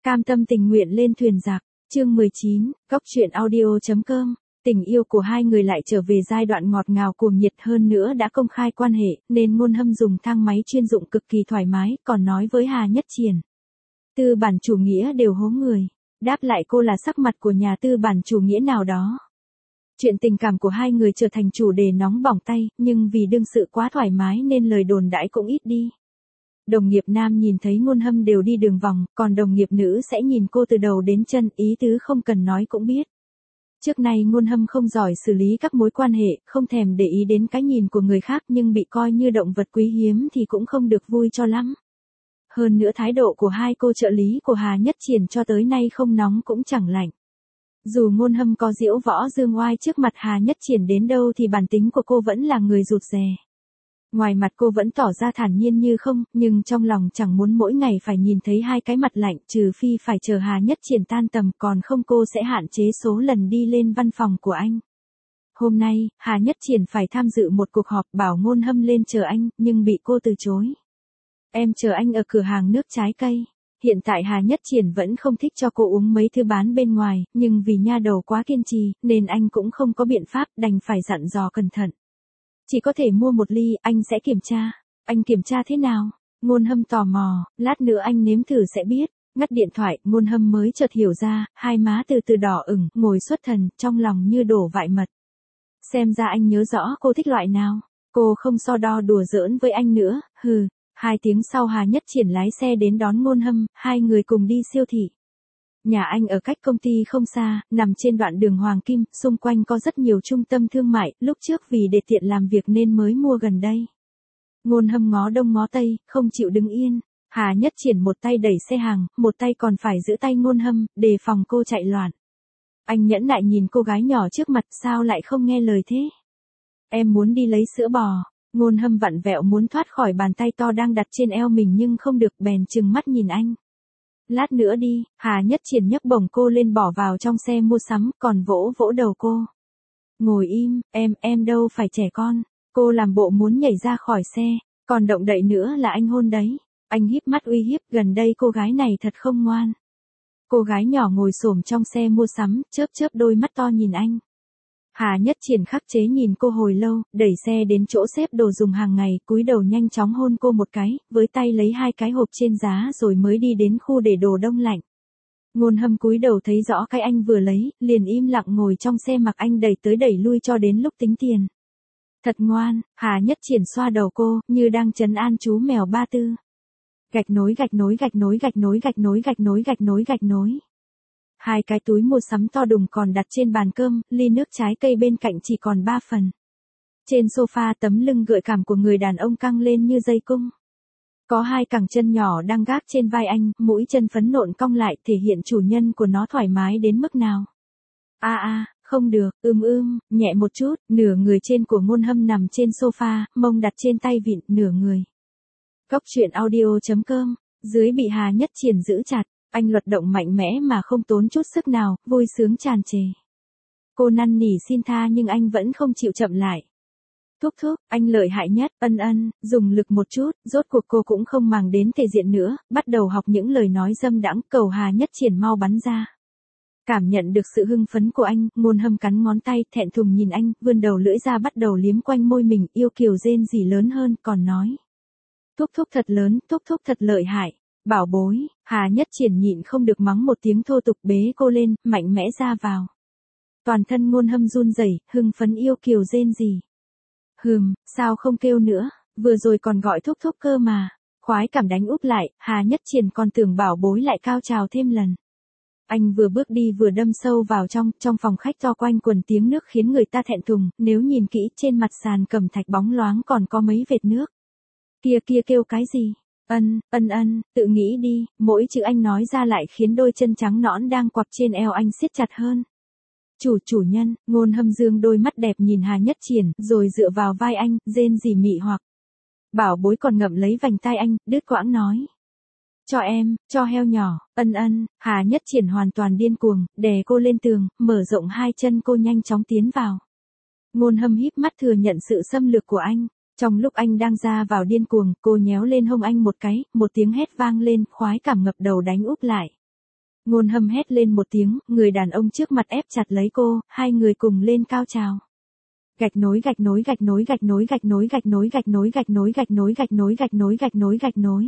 Cam tâm tình nguyện lên thuyền giặc, chương 19, góc truyện audio.com. Tình yêu của hai người lại trở về giai đoạn ngọt ngào cuồng nhiệt, hơn nữa đã công khai quan hệ, nên Ngôn Hâm dùng thang máy chuyên dụng cực kỳ thoải mái, còn nói với Hà Nhất Triển. Tư bản chủ nghĩa đều hố người. Đáp lại cô là sắc mặt của nhà tư bản chủ nghĩa nào đó. Chuyện tình cảm của hai người trở thành chủ đề nóng bỏng tay, nhưng vì đương sự quá thoải mái nên lời đồn đãi cũng ít đi. Đồng nghiệp nam nhìn thấy Ngôn Hâm đều đi đường vòng, còn đồng nghiệp nữ sẽ nhìn cô từ đầu đến chân, ý tứ không cần nói cũng biết. Trước nay Ngôn Hâm không giỏi xử lý các mối quan hệ, không thèm để ý đến cái nhìn của người khác, nhưng bị coi như động vật quý hiếm thì cũng không được vui cho lắm. Hơn nữa thái độ của hai cô trợ lý của Hà Nhất Triển cho tới nay không nóng cũng chẳng lạnh. Dù Ngôn Hâm có diễu võ dương oai trước mặt Hà Nhất Triển đến đâu thì bản tính của cô vẫn là người rụt rè. Ngoài mặt cô vẫn tỏ ra thản nhiên như không, nhưng trong lòng chẳng muốn mỗi ngày phải nhìn thấy hai cái mặt lạnh, trừ phi phải chờ Hà Nhất Triển tan tầm, còn không cô sẽ hạn chế số lần đi lên văn phòng của anh. Hôm nay, Hà Nhất Triển phải tham dự một cuộc họp, bảo Ngôn Hâm lên chờ anh, nhưng bị cô từ chối. Em chờ anh ở cửa hàng nước trái cây. Hiện tại Hà Nhất Triển vẫn không thích cho cô uống mấy thứ bán bên ngoài, nhưng vì nha đầu quá kiên trì, nên anh cũng không có biện pháp, đành phải dặn dò cẩn thận. Chỉ có thể mua một ly, anh sẽ kiểm tra. Anh kiểm tra thế nào? Ngôn Hâm tò mò, lát nữa anh nếm thử sẽ biết. Ngắt điện thoại, Ngôn Hâm mới chợt hiểu ra, hai má từ từ đỏ ửng, ngồi xuất thần, trong lòng như đổ vại mật. Xem ra anh nhớ rõ cô thích loại nào. Cô không so đo đùa giỡn với anh nữa, hừ. 2 tiếng sau Hà Nhất Triển lái xe đến đón Ngôn Hâm, hai người cùng đi siêu thị. Nhà anh ở cách công ty không xa, nằm trên đoạn đường Hoàng Kim, xung quanh có rất nhiều trung tâm thương mại, lúc trước vì để tiện làm việc nên mới mua gần đây. Ngôn Hâm ngó đông ngó tây, không chịu đứng yên. Hà Nhất Triển một tay đẩy xe hàng, một tay còn phải giữ tay Ngôn Hâm, đề phòng cô chạy loạn. Anh nhẫn nại nhìn cô gái nhỏ trước mặt, sao lại không nghe lời thế? Em muốn đi lấy sữa bò. Ngôn Hâm vặn vẹo muốn thoát khỏi bàn tay to đang đặt trên eo mình nhưng không được, bèn trừng mắt nhìn anh. Lát nữa đi. Hà Nhất Triển nhấc bổng cô lên bỏ vào trong xe mua sắm, còn vỗ vỗ đầu cô. Ngồi im, em đâu phải trẻ con. Cô làm bộ muốn nhảy ra khỏi xe, còn động đậy nữa là anh hôn đấy. Anh híp mắt uy hiếp, gần đây cô gái này thật không ngoan. Cô gái nhỏ ngồi xổm trong xe mua sắm, chớp chớp đôi mắt to nhìn anh. Hà Nhất Triển khắc chế nhìn cô hồi lâu, đẩy xe đến chỗ xếp đồ dùng hàng ngày, cúi đầu nhanh chóng hôn cô một cái, với tay lấy 2 cái hộp trên giá rồi mới đi đến khu để đồ đông lạnh. Ngôn Hâm cúi đầu thấy rõ cái anh vừa lấy, liền im lặng ngồi trong xe mặc anh đẩy tới đẩy lui cho đến lúc tính tiền. Thật ngoan. Hà Nhất Triển xoa đầu cô, như đang trấn an chú mèo Ba Tư. Gạch nối gạch nối gạch nối gạch nối gạch nối gạch nối gạch nối gạch nối. 2 cái túi mua sắm to đùng còn đặt trên bàn cơm, ly nước trái cây bên cạnh chỉ còn 3 phần. Trên sofa tấm lưng gợi cảm của người đàn ông căng lên như dây cung. Có 2 cẳng chân nhỏ đang gác trên vai anh, mũi chân phấn nộn cong lại, thể hiện chủ nhân của nó thoải mái đến mức nào. Không được, nhẹ một chút. Nửa người trên của Ngôn Hâm nằm trên sofa, mông đặt trên tay vịn, nửa người. Góc truyện audio.com. Dưới bị Hà Nhất Triển giữ chặt. Anh luật động mạnh mẽ mà không tốn chút sức nào, vui sướng tràn trề. Cô năn nỉ xin tha nhưng anh vẫn không chịu chậm lại. Thúc, anh lợi hại nhất, dùng lực một chút, rốt cuộc cô cũng không màng đến thể diện nữa, bắt đầu học những lời nói dâm đãng, cầu Hà Nhất Triển mau bắn ra. Cảm nhận được sự hưng phấn của anh, Ngôn Hâm cắn ngón tay, thẹn thùng nhìn anh, vươn đầu lưỡi ra bắt đầu liếm quanh môi mình, yêu kiều rên rỉ lớn hơn, còn nói. Thúc thật lớn, thúc thật lợi hại. Bảo bối. Hà Nhất Triển nhịn không được mắng một tiếng thô tục, bế cô lên, mạnh mẽ ra vào. Toàn thân Ngôn Hâm run rẩy, hưng phấn yêu kiều rên rỉ. Sao không kêu nữa, vừa rồi còn gọi thúc cơ mà. Khoái cảm đánh úp lại, Hà Nhất Triển còn tưởng bảo bối lại cao trào thêm lần. Anh vừa bước đi vừa đâm sâu vào trong phòng khách to quanh quần tiếng nước khiến người ta thẹn thùng, nếu nhìn kỹ trên mặt sàn cẩm thạch bóng loáng còn có mấy vệt nước. Kia kêu cái gì? Tự nghĩ đi, mỗi chữ anh nói ra lại khiến đôi chân trắng nõn đang quặp trên eo anh siết chặt hơn. Chủ nhân. Ngôn Hâm dương đôi mắt đẹp nhìn Hà Nhất Triển, rồi dựa vào vai anh, rên rỉ mị hoặc. Bảo bối còn ngậm lấy vành tai anh, đứt quãng nói. Cho em, cho heo nhỏ, Hà Nhất Triển hoàn toàn điên cuồng, đè cô lên tường, mở rộng 2 chân cô nhanh chóng tiến vào. Ngôn Hâm híp mắt thừa nhận sự xâm lược của anh. Trong lúc anh đang ra vào điên cuồng, cô nhéo lên hông anh một cái, một tiếng hét vang lên, khoái cảm ngập đầu đánh úp lại. Ngôn Hâm hét lên một tiếng, người đàn ông trước mặt ép chặt lấy cô, hai người cùng lên cao trào. Gạch nối gạch nối gạch nối gạch nối gạch nối gạch nối gạch nối gạch nối gạch nối gạch nối gạch nối gạch nối gạch nối.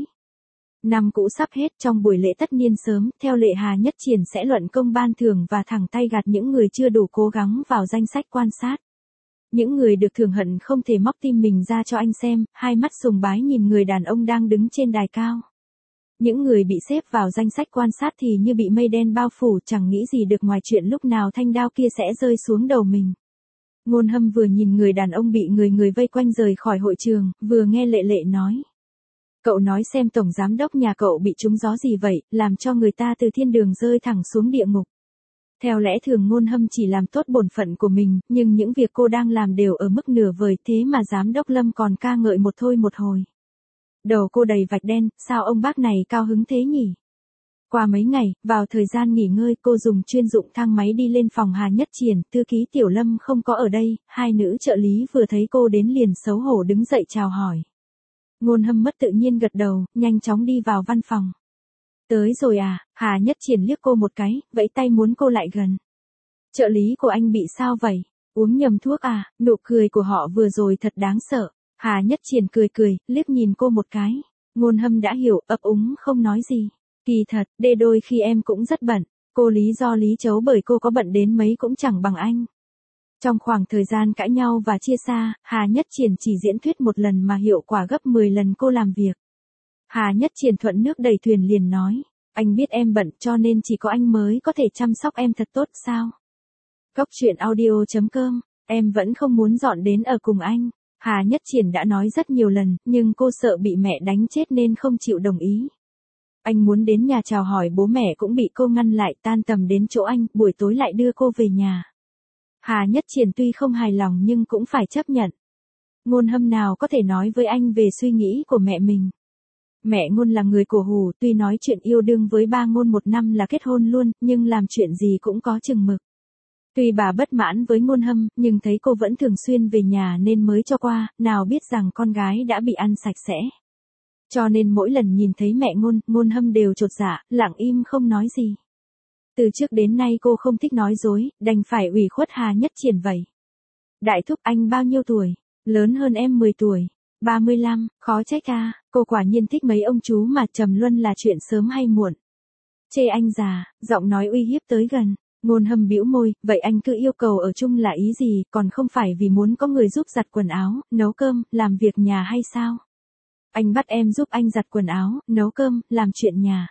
Năm cũ sắp hết, trong buổi lễ tất niên sớm, theo lệ Hà Nhất Triển sẽ luận công ban thưởng và thẳng tay gạt những người chưa đủ cố gắng vào danh sách quan sát. Những người được thưởng hận không thể móc tim mình ra cho anh xem, hai mắt sùng bái nhìn người đàn ông đang đứng trên đài cao. Những người bị xếp vào danh sách quan sát thì như bị mây đen bao phủ, chẳng nghĩ gì được ngoài chuyện lúc nào thanh đao kia sẽ rơi xuống đầu mình. Ngôn Hâm vừa nhìn người đàn ông bị người vây quanh rời khỏi hội trường, vừa nghe Lệ Lệ nói. Cậu nói xem tổng giám đốc nhà cậu bị trúng gió gì vậy, làm cho người ta từ thiên đường rơi thẳng xuống địa ngục. Theo lẽ thường Ngôn Hâm chỉ làm tốt bổn phận của mình, nhưng những việc cô đang làm đều ở mức nửa vời, thế mà giám đốc Lâm còn ca ngợi một thôi một hồi. Đầu cô đầy vạch đen, sao ông bác này cao hứng thế nhỉ? Qua mấy ngày, vào thời gian nghỉ ngơi cô dùng chuyên dụng thang máy đi lên phòng Hà Nhất Triển, thư ký Tiểu Lâm không có ở đây, hai nữ trợ lý vừa thấy cô đến liền xấu hổ đứng dậy chào hỏi. Ngôn Hâm mất tự nhiên gật đầu, nhanh chóng đi vào văn phòng. Tới rồi à, Hà Nhất Triển liếc cô một cái, vẫy tay muốn cô lại gần. Trợ lý của anh bị sao vậy? Uống nhầm thuốc à? Nụ cười của họ vừa rồi thật đáng sợ. Hà Nhất Triển cười, liếc nhìn cô một cái. Ngôn Hâm đã hiểu, ấp úng không nói gì. Kỳ thật, đôi khi em cũng rất bận. Cô lý do lý chấu bởi cô có bận đến mấy cũng chẳng bằng anh. Trong khoảng thời gian cãi nhau và chia xa, Hà Nhất Triển chỉ diễn thuyết một lần mà hiệu quả gấp 10 lần cô làm việc. Hà Nhất Triển thuận nước đẩy thuyền liền nói, anh biết em bận cho nên chỉ có anh mới có thể chăm sóc em thật tốt sao? Cóc truyện audio.com, em vẫn không muốn dọn đến ở cùng anh. Hà Nhất Triển đã nói rất nhiều lần, nhưng cô sợ bị mẹ đánh chết nên không chịu đồng ý. Anh muốn đến nhà chào hỏi bố mẹ cũng bị cô ngăn lại, tan tầm đến chỗ anh, buổi tối lại đưa cô về nhà. Hà Nhất Triển tuy không hài lòng nhưng cũng phải chấp nhận. Ngôn Hâm nào có thể nói với anh về suy nghĩ của mẹ mình. Mẹ Ngôn là người cổ hủ, tuy nói chuyện yêu đương với ba Ngôn một năm là kết hôn luôn, nhưng làm chuyện gì cũng có chừng mực. Tuy bà bất mãn với Ngôn Hâm, nhưng thấy cô vẫn thường xuyên về nhà nên mới cho qua, nào biết rằng con gái đã bị ăn sạch sẽ. Cho nên mỗi lần nhìn thấy mẹ Ngôn Hâm đều chột dạ, lặng im không nói gì. Từ trước đến nay cô không thích nói dối, đành phải ủy khuất Hà Nhất Triển vậy. Đại thúc anh bao nhiêu tuổi? Lớn hơn em 10 tuổi. 35, khó trách à, cô quả nhiên thích mấy ông chú mà trầm luân là chuyện sớm hay muộn. Chê anh già, giọng nói uy hiếp tới gần. Ngôn Hâm bĩu môi, vậy anh cứ yêu cầu ở chung là ý gì, còn không phải vì muốn có người giúp giặt quần áo, nấu cơm, làm việc nhà hay sao? Anh bắt em giúp anh giặt quần áo, nấu cơm, làm chuyện nhà.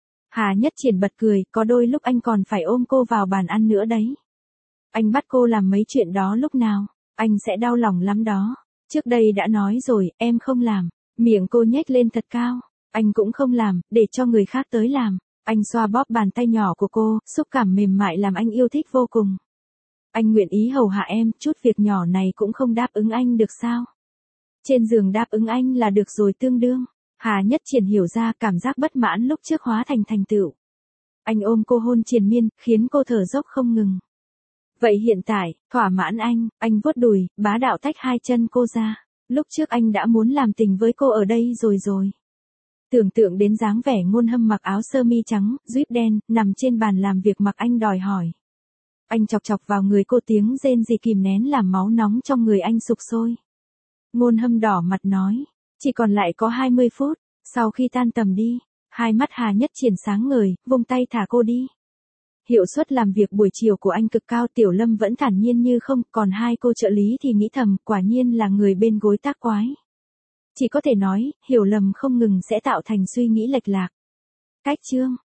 Hà Nhất Triển bật cười, có đôi lúc anh còn phải ôm cô vào bàn ăn nữa đấy. Anh bắt cô làm mấy chuyện đó lúc nào, anh sẽ đau lòng lắm đó. Trước đây đã nói rồi, em không làm. Miệng cô nhếch lên thật cao. Anh cũng không làm, để cho người khác tới làm. Anh xoa bóp bàn tay nhỏ của cô, xúc cảm mềm mại làm anh yêu thích vô cùng. Anh nguyện ý hầu hạ em, chút việc nhỏ này cũng không đáp ứng anh được sao? Trên giường đáp ứng anh là được rồi tương đương. Hà Nhất Triển hiểu ra cảm giác bất mãn lúc trước hóa thành thành tựu. Anh ôm cô hôn triền miên, khiến cô thở dốc không ngừng. Vậy hiện tại, thỏa mãn anh vuốt đùi, bá đạo tách hai chân cô ra. Lúc trước anh đã muốn làm tình với cô ở đây rồi. Tưởng tượng đến dáng vẻ Ngôn Hâm mặc áo sơ mi trắng, duýt đen, nằm trên bàn làm việc mặc anh đòi hỏi. Anh chọc chọc vào người cô tiếng rên rỉ kìm nén làm máu nóng trong người anh sục sôi. Ngôn Hâm đỏ mặt nói, chỉ còn lại có 20 phút, sau khi tan tầm đi. Hai mắt Hà Nhất Triển sáng ngời, vung tay thả cô đi. Hiệu suất làm việc buổi chiều của anh cực cao, Tiểu Lâm vẫn thản nhiên như không, còn hai cô trợ lý thì nghĩ thầm, quả nhiên là người bên gối tác quái. Chỉ có thể nói, hiểu lầm không ngừng sẽ tạo thành suy nghĩ lệch lạc. Cách chương